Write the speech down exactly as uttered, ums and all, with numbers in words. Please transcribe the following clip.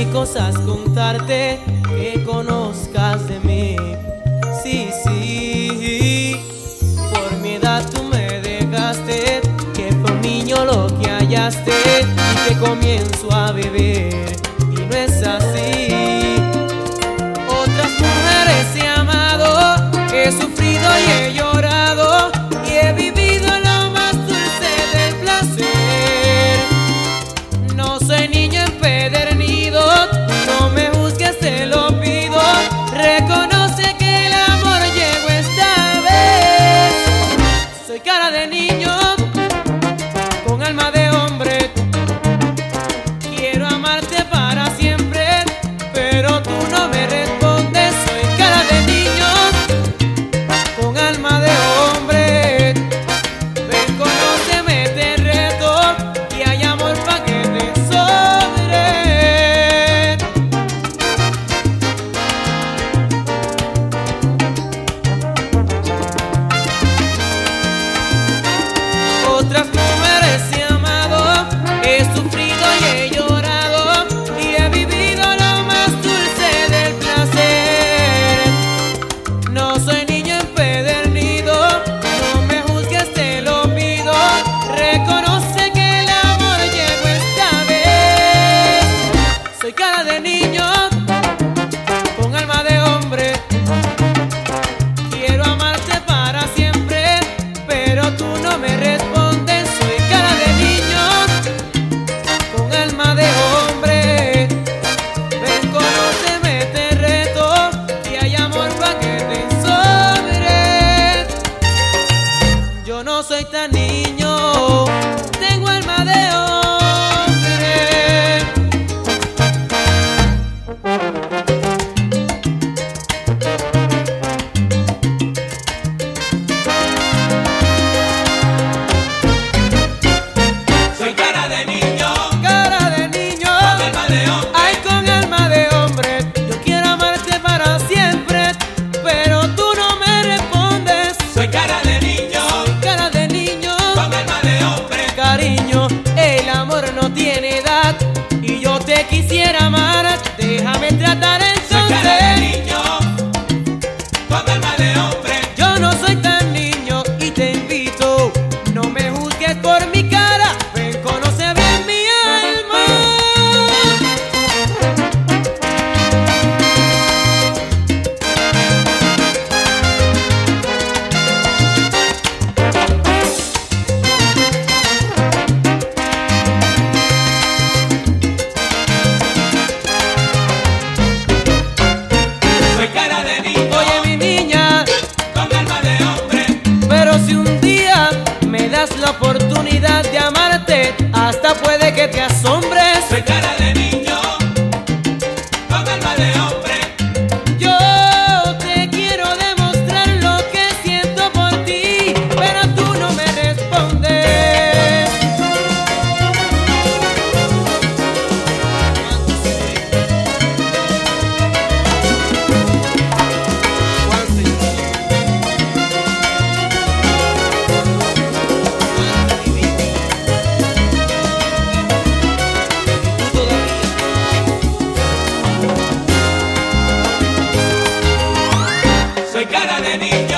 cosas contarte que conozcas de mí. Sí, sí, por mi edad tú me dejaste, que fue un niño lo que hallaste y que comienzo a beber, y no es así. Otras mujeres he amado, he sufrido y he llorado, y he vivido lo más dulce del placer. No soy niño empedernido, no me juzgues, te lo pido. Reconoce que el amor llegó esta vez. Soy cara de niño, con alma de hombre. Quiero amarte para siempre, pero tú no me respondes. Soy cara de niño, con alma de hombre. Ven, conóceme, te reto, y hay amor pa' que te sobre. Otras mujeres he amado, he sufrido y he llorado, y he vivido lo más dulce del placer. No soy niño empedernido, no me juzgues, te lo pido. Reconoce que el amor llegó esta vez. Soy cara de niño, con alma de hombre. Quiero amarte para siempre, pero tú no me respondes. Soy cara de niño, con alma de hombre. Ven, conóceme, te reto, y hay amor pa' que te sobre. Yo no soy tan niño, tengo alma de hombre. Soy cara de niño, Cara de niño, alma de hombre. ay, con alma de hombre. Yo quiero amarte para siempre, pero tú no me respondes. Soy cara de niño, Cara de niño, con alma de hombre. cariño, el amor no tiene edad, y yo te quisiera amar. Déjame tratar Soy cara de entonces. niño, con alma de hombre. Yo no soy tan niño y te invito, no me juzgues por mi cara. Ven, conoce bien mi alma. Soy cara de niño, Oye, mi niña, con alma de hombre. pero si un día me das la oportunidad de amarte, hasta puede que te asombres. Soy cara de niño, con alma de hombre. Yo te quiero demostrar lo que siento por ti, pero tú no me respondes. Soy cara de niño.